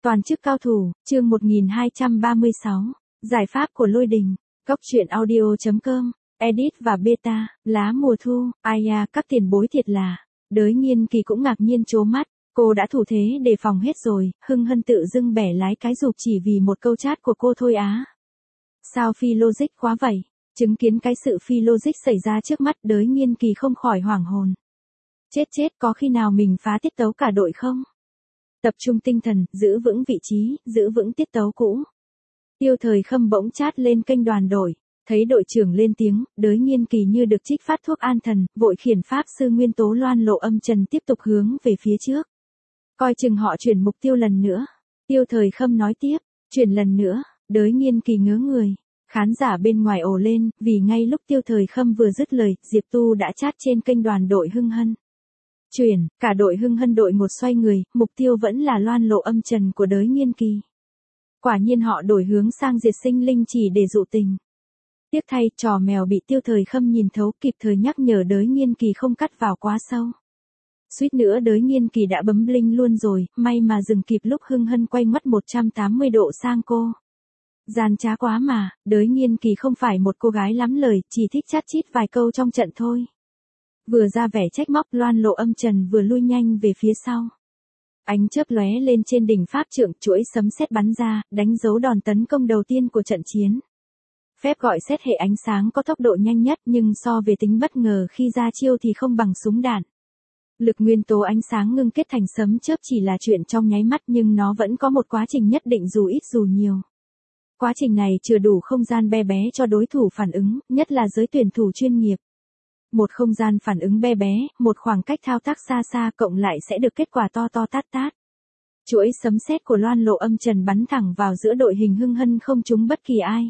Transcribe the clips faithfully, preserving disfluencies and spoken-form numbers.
Toàn chức cao thủ, chương một nghìn hai trăm ba mươi sáu, giải pháp của lôi đình, góc truyện audio.com, edit và beta, lá mùa thu, ai à, các tiền bối thiệt là, Đới Nghiên Kỳ cũng ngạc nhiên trố mắt, cô đã thủ thế đề phòng hết rồi, hưng hân tự dưng bẻ lái cái rụp chỉ vì một câu chat của cô thôi á. Sao phi logic quá vậy, chứng kiến cái sự phi logic xảy ra trước mắt Đới Nghiên Kỳ không khỏi hoảng hồn. Chết chết có khi nào mình phá tiết tấu cả đội không? Tập trung tinh thần, giữ vững vị trí, giữ vững tiết tấu cũ. Tiêu Thời Khâm bỗng chat lên kênh đoàn đội, thấy đội trưởng lên tiếng, Đới Nghiên Kỳ như được trích phát thuốc an thần, vội khiển pháp sư nguyên tố Loan Lộ Âm Trần tiếp tục hướng về phía trước. Coi chừng họ chuyển mục tiêu lần nữa. Tiêu Thời Khâm nói tiếp, chuyển lần nữa, Đới Nghiên Kỳ ngớ người. Khán giả bên ngoài ồ lên, vì ngay lúc Tiêu Thời Khâm vừa dứt lời, Diệp Tu đã chat trên kênh đoàn đội Hưng Hân. Chuyển, cả đội Hưng Hân đội một xoay người, mục tiêu vẫn là Loan Lộ Âm Trần của Đới Nghiên Kỳ. Quả nhiên họ đổi hướng sang diệt sinh linh chỉ để dụ tình. Tiếc thay, trò mèo bị Tiêu Thời Khâm nhìn thấu, kịp thời nhắc nhở Đới Nghiên Kỳ không cắt vào quá sâu. Suýt nữa Đới Nghiên Kỳ đã bấm blink luôn rồi, may mà dừng kịp lúc Hưng Hân quay mất một trăm tám mươi độ sang cô. Gian trá quá mà, Đới Nghiên Kỳ không phải một cô gái lắm lời, chỉ thích chát chít vài câu trong trận thôi. Vừa ra vẻ trách móc, Loan Lộ Âm Trần vừa lui nhanh về phía sau. Ánh chớp lóe lên trên đỉnh pháp trượng, chuỗi sấm sét bắn ra, đánh dấu đòn tấn công đầu tiên của trận chiến. Phép gọi sét hệ ánh sáng có tốc độ nhanh nhất, nhưng so về tính bất ngờ khi ra chiêu thì không bằng súng đạn. Lực nguyên tố ánh sáng ngưng kết thành sấm chớp chỉ là chuyện trong nháy mắt, nhưng nó vẫn có một quá trình nhất định dù ít dù nhiều. Quá trình này chừa đủ không gian be bé cho đối thủ phản ứng, nhất là giới tuyển thủ chuyên nghiệp. Một không gian phản ứng be bé, một khoảng cách thao tác xa xa cộng lại sẽ được kết quả to to tát tát. Chuỗi sấm sét của Loan Lộ Âm Trần bắn thẳng vào giữa đội hình Hưng Hân không trúng bất kỳ ai.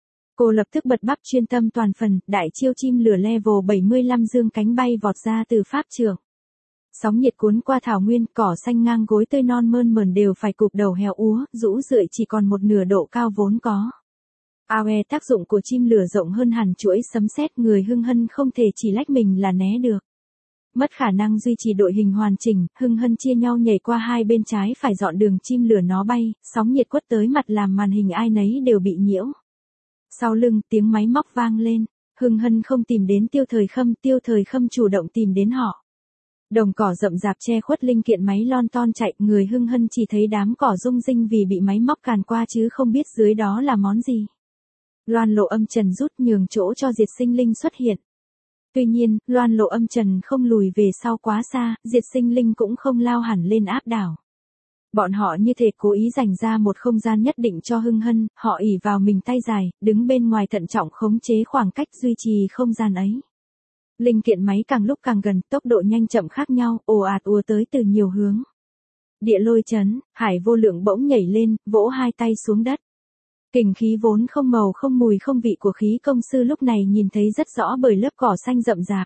Cô lập tức bật bắp chuyên tâm toàn phần, đại chiêu chim lửa level bảy mươi lăm dương cánh bay vọt ra từ pháp trượng. Sóng nhiệt cuốn qua thảo nguyên, cỏ xanh ngang gối tươi non mơn mởn đều phải cụp đầu héo úa, rũ rượi chỉ còn một nửa độ cao vốn có. a o e tác dụng của chim lửa rộng hơn hẳn chuỗi sấm sét, người Hưng Hân không thể chỉ lách mình là né được. Mất khả năng duy trì đội hình hoàn chỉnh, Hưng Hân chia nhau nhảy qua hai bên trái phải dọn đường chim lửa nó bay, sóng nhiệt quất tới mặt làm màn hình ai nấy đều bị nhiễu. Sau lưng, tiếng máy móc vang lên, Hưng Hân không tìm đến Tiêu Thời Khâm, Tiêu Thời Khâm chủ động tìm đến họ. Đồng cỏ rậm rạp che khuất linh kiện máy lon ton chạy, người Hưng Hân chỉ thấy đám cỏ rung rinh vì bị máy móc càn qua chứ không biết dưới đó là món gì. Loan Lộ Âm Trần rút nhường chỗ cho diệt sinh linh xuất hiện. Tuy nhiên, Loan Lộ Âm Trần không lùi về sau quá xa, diệt sinh linh cũng không lao hẳn lên áp đảo. Bọn họ như thể cố ý dành ra một không gian nhất định cho Hưng Hân, họ ỷ vào mình tay dài, đứng bên ngoài thận trọng khống chế khoảng cách duy trì không gian ấy. Linh kiện máy càng lúc càng gần, tốc độ nhanh chậm khác nhau, ồ ạt ùa tới từ nhiều hướng. Địa lôi chấn, Hải Vô Lượng bỗng nhảy lên, vỗ hai tay xuống đất. Kình khí vốn không màu không mùi không vị của khí công sư lúc này nhìn thấy rất rõ bởi lớp cỏ xanh rậm rạp.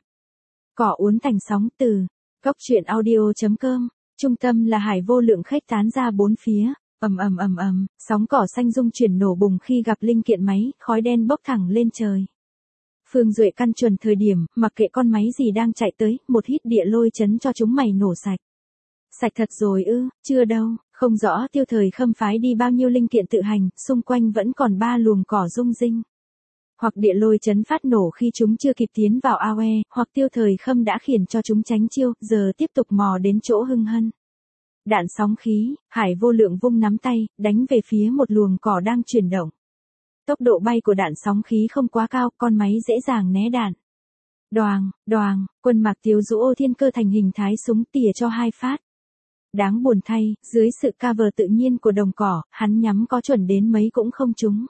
Cỏ uốn thành sóng từ góc truyện audio.com, trung tâm là Hải Vô Lượng khuếch tán ra bốn phía, ầm ầm ầm ầm, sóng cỏ xanh rung chuyển nổ bùng khi gặp linh kiện máy, khói đen bốc thẳng lên trời. Phương Duệ căn chuẩn thời điểm, mặc kệ con máy gì đang chạy tới, một hít địa lôi chấn cho chúng mày nổ sạch. Sạch thật rồi ư, chưa đâu, không rõ Tiêu Thời Khâm phái đi bao nhiêu linh kiện tự hành, xung quanh vẫn còn ba luồng cỏ rung rinh. Hoặc địa lôi chấn phát nổ khi chúng chưa kịp tiến vào a o e, hoặc Tiêu Thời Khâm đã khiển cho chúng tránh chiêu, giờ tiếp tục mò đến chỗ Hưng Hân. Đạn sóng khí, Hải Vô Lượng vung nắm tay, đánh về phía một luồng cỏ đang chuyển động. Tốc độ bay của đạn sóng khí không quá cao, con máy dễ dàng né đạn. Đoàng, đoàng, Quân Mạc Tiếu rũ ô thiên cơ thành hình thái súng tỉa cho hai phát. Đáng buồn thay, dưới sự cover tự nhiên của đồng cỏ, hắn nhắm có chuẩn đến mấy cũng không trúng.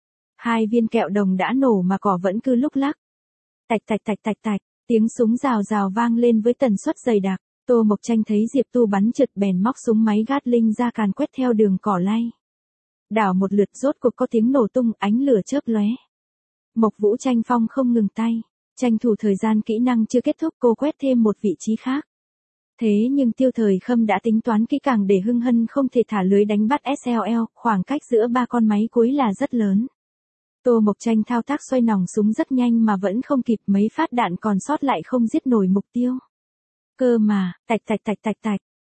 Hai viên kẹo đồng đã nổ mà cỏ vẫn cứ lúc lắc. Tạch tạch tạch tạch tạch, tiếng súng rào rào vang lên với tần suất dày đặc. Tô Mộc Tranh thấy Diệp Tu bắn trượt bèn móc súng máy Gatling ra càn quét theo đường cỏ lay. Đảo một lượt rốt cuộc có tiếng nổ tung, ánh lửa chớp lóe. Mộc Vũ Tranh Phong không ngừng tay, tranh thủ thời gian kỹ năng chưa kết thúc, cô quét thêm một vị trí khác. Thế nhưng Tiêu Thời Khâm đã tính toán kỹ càng để Hưng Hân không thể thả lưới đánh bắt ét lờ lờ, khoảng cách giữa ba con máy cuối là rất lớn. Tô Mộc Tranh thao tác xoay nòng súng rất nhanh mà vẫn không kịp, mấy phát đạn còn sót lại không giết nổi mục tiêu. Cơ mà, tạch tạch tạch tạch tạch,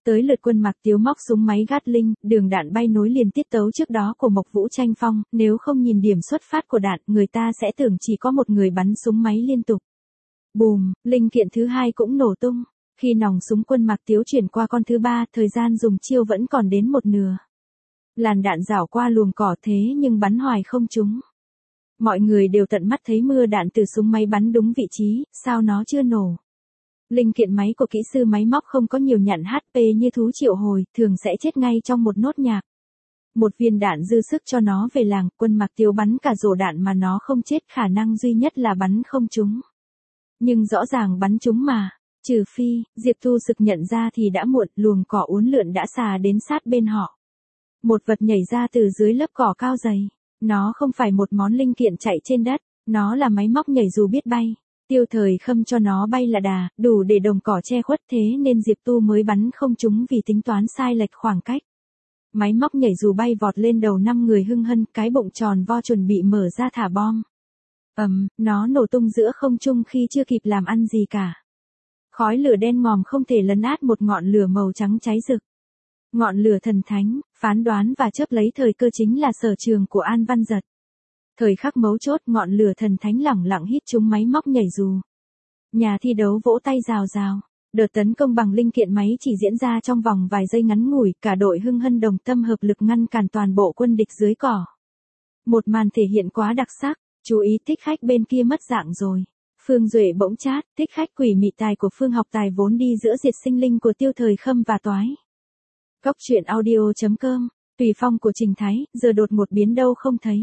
Tới lượt Quân Mạc Tiếu móc súng máy Gatling, đường đạn bay nối liền tiết tấu trước đó của Mộc Vũ Tranh Phong, nếu không nhìn điểm xuất phát của đạn, người ta sẽ tưởng chỉ có một người bắn súng máy liên tục. Bùm, linh kiện thứ hai cũng nổ tung. Khi nòng súng Quân Mạc Tiếu chuyển qua con thứ ba, thời gian dùng chiêu vẫn còn đến một nửa. Làn đạn rảo qua luồng cỏ thế nhưng bắn hoài không trúng. Mọi người đều tận mắt thấy mưa đạn từ súng máy bắn đúng vị trí, sao nó chưa nổ. Linh kiện máy của kỹ sư máy móc không có nhiều nhặn hát pê như thú triệu hồi, thường sẽ chết ngay trong một nốt nhạc. Một viên đạn dư sức cho nó về làng, Quân Mạc Tiếu bắn cả rổ đạn mà nó không chết, khả năng duy nhất là bắn không trúng. Nhưng rõ ràng bắn trúng mà, trừ phi, Diệp Thu sực nhận ra thì đã muộn, luồng cỏ uốn lượn đã xà đến sát bên họ. Một vật nhảy ra từ dưới lớp cỏ cao dày. Nó không phải một món linh kiện chạy trên đất, nó là máy móc nhảy dù biết bay. Tiêu Thời Khâm cho nó bay là đà, đủ để đồng cỏ che khuất, thế nên Diệp Tu mới bắn không trúng vì tính toán sai lệch khoảng cách. Máy móc nhảy dù bay vọt lên đầu năm người hưng hân, cái bụng tròn vo chuẩn bị mở ra thả bom. Ầm, nó nổ tung giữa không trung khi chưa kịp làm ăn gì cả. Khói lửa đen ngòm không thể lấn át một ngọn lửa màu trắng cháy rực. Ngọn lửa thần thánh, phán đoán và chớp lấy thời cơ chính là sở trường của An Văn Giật. Thời khắc mấu chốt, ngọn lửa thần thánh lẳng lặng hít trúng máy móc nhảy dù. Nhà thi đấu vỗ tay rào rào. Đợt tấn công bằng linh kiện máy chỉ diễn ra trong vòng vài giây ngắn ngủi, cả đội hưng hân đồng tâm hợp lực ngăn cản toàn bộ quân địch dưới cỏ. Một màn thể hiện quá đặc sắc, chú ý Thích Khách bên kia mất dạng rồi. Phương Duệ bỗng chát, Thích Khách quỷ mị tài của Phương Học Tài vốn đi giữa diệt sinh linh của Tiêu Thời Khâm và Toái. Cốc truyện audio chấm com, Tùy Phong của Trình Thái, giờ đột một biến đâu không thấy.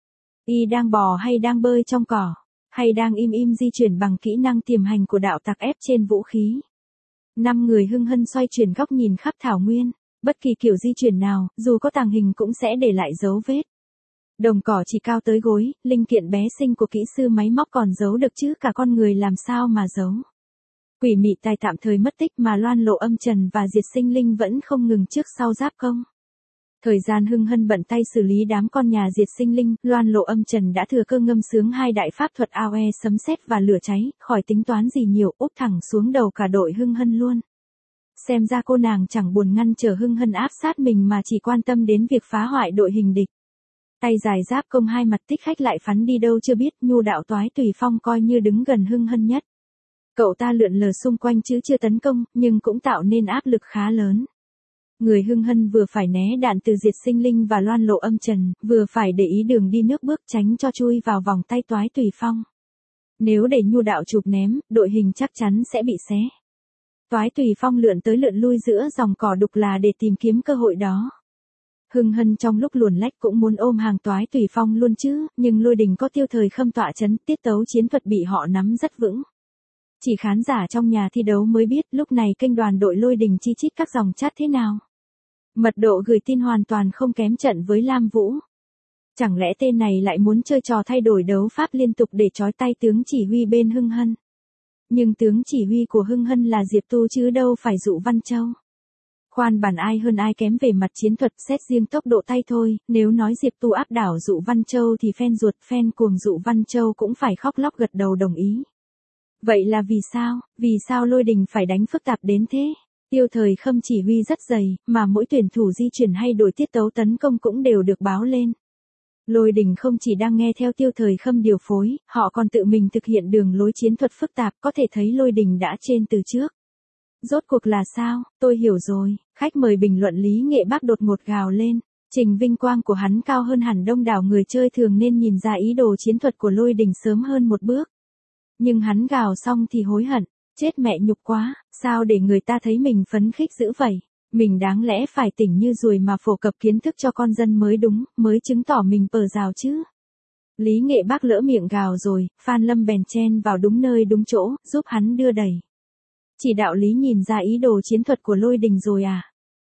Y đang bò hay đang bơi trong cỏ, hay đang im im di chuyển bằng kỹ năng tiềm hành của đạo tặc ép trên vũ khí. Năm người hưng hân xoay chuyển góc nhìn khắp thảo nguyên, bất kỳ kiểu di chuyển nào, dù có tàng hình cũng sẽ để lại dấu vết. Đồng cỏ chỉ cao tới gối, linh kiện bé xinh của kỹ sư máy móc còn giấu được chứ cả con người làm sao mà giấu. Quỷ mị tài tạm thời mất tích mà Loan Lộ Âm Trần và Diệt Sinh Linh vẫn không ngừng trước sau giáp công. Thời gian hưng hân bận tay xử lý đám con nhà Diệt Sinh Linh, Loan Lộ Âm Trần đã thừa cơ ngâm sướng hai đại pháp thuật A O E sấm sét và lửa cháy, khỏi tính toán gì nhiều, úp thẳng xuống đầu cả đội hưng hân luôn. Xem ra cô nàng chẳng buồn ngăn trở hưng hân áp sát mình mà chỉ quan tâm đến việc phá hoại đội hình địch. Tay dài giáp công hai mặt Thích Khách lại phắn đi đâu chưa biết, nhu đạo Toái Tùy Phong coi như đứng gần hưng hân nhất. Cậu ta lượn lờ xung quanh chứ chưa tấn công, nhưng cũng tạo nên áp lực khá lớn. Người hưng hân vừa phải né đạn từ Diệt Sinh Linh và Loan Lộ Âm Trần, vừa phải để ý đường đi nước bước tránh cho chui vào vòng tay Toái Tùy Phong. Nếu để nhu đạo chụp ném, đội hình chắc chắn sẽ bị xé. Toái Tùy Phong lượn tới lượn lui giữa dòng cỏ đục là để tìm kiếm cơ hội đó. Hưng hân trong lúc luồn lách cũng muốn ôm hàng Toái Tùy Phong luôn chứ, nhưng Lôi Đình có Tiêu Thời Khâm tọa chấn, tiết tấu chiến thuật bị họ nắm rất vững. Chỉ khán giả trong nhà thi đấu mới biết lúc này kênh đoàn đội Lôi Đình chi chít các dòng chat thế nào. Mật độ gửi tin hoàn toàn không kém trận với Lam Vũ. Chẳng lẽ tên này lại muốn chơi trò thay đổi đấu pháp liên tục để trói tay tướng chỉ huy bên Hưng Hân. Nhưng tướng chỉ huy của Hưng Hân là Diệp Tu chứ đâu phải Dụ Văn Châu. Khoan bàn ai hơn ai kém về mặt chiến thuật, xét riêng tốc độ tay thôi, nếu nói Diệp Tu áp đảo Dụ Văn Châu thì fan ruột fan cuồng Dụ Văn Châu cũng phải khóc lóc gật đầu đồng ý. Vậy là vì sao, vì sao Lôi Đình phải đánh phức tạp đến thế? Tiêu Thời Khâm chỉ huy rất dày, mà mỗi tuyển thủ di chuyển hay đổi tiết tấu tấn công cũng đều được báo lên. Lôi Đình không chỉ đang nghe theo Tiêu Thời Khâm điều phối, họ còn tự mình thực hiện đường lối chiến thuật phức tạp, có thể thấy Lôi Đình đã trên từ trước. Rốt cuộc là sao, tôi hiểu rồi, khách mời bình luận Lý Nghệ Bác đột ngột gào lên. Trình vinh quang của hắn cao hơn hẳn đông đảo người chơi thường nên nhìn ra ý đồ chiến thuật của Lôi Đình sớm hơn một bước. Nhưng hắn gào xong thì hối hận, chết mẹ nhục quá, sao để người ta thấy mình phấn khích dữ vậy, mình đáng lẽ phải tỉnh như ruồi mà phổ cập kiến thức cho con dân mới đúng, mới chứng tỏ mình pờ rào chứ. Lý Nghệ Bác lỡ miệng gào rồi, Phan Lâm bèn chen vào đúng nơi đúng chỗ, giúp hắn đưa đẩy. Chỉ đạo Lý nhìn ra ý đồ chiến thuật của Lôi Đình rồi à?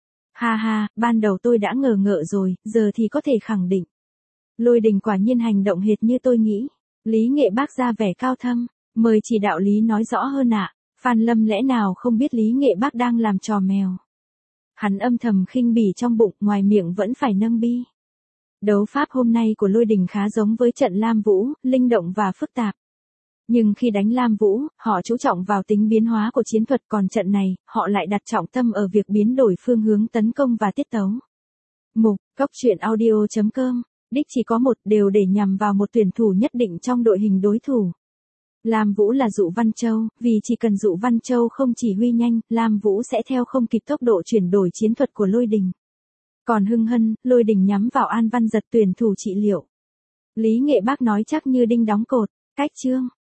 Ha ha, ban đầu tôi đã ngờ ngợ rồi, giờ thì có thể khẳng định. Lôi Đình quả nhiên hành động hệt như tôi nghĩ. Lý Nghệ Bác ra vẻ cao thâm, mời chỉ đạo Lý nói rõ hơn ạ. À. Phan Lâm lẽ nào không biết Lý Nghệ Bác đang làm trò mèo. Hắn âm thầm khinh bỉ trong bụng, ngoài miệng vẫn phải nâng bi. Đấu pháp hôm nay của Lôi Đình khá giống với trận Lam Vũ, linh động và phức tạp. Nhưng khi đánh Lam Vũ, họ chú trọng vào tính biến hóa của chiến thuật, còn trận này, họ lại đặt trọng tâm ở việc biến đổi phương hướng tấn công và tiết tấu. Mục, Cốc truyện audio chấm com, đích chỉ có một, đều để nhằm vào một tuyển thủ nhất định trong đội hình đối thủ. Lam Vũ là Dụ Văn Châu, vì chỉ cần Dụ Văn Châu không chỉ huy nhanh, Lam Vũ sẽ theo không kịp tốc độ chuyển đổi chiến thuật của Lôi Đình. Còn Hưng Hân, Lôi Đình nhắm vào An Văn Giật tuyển thủ trị liệu. Lý Nghệ Bác nói chắc như đinh đóng cột, cách chương.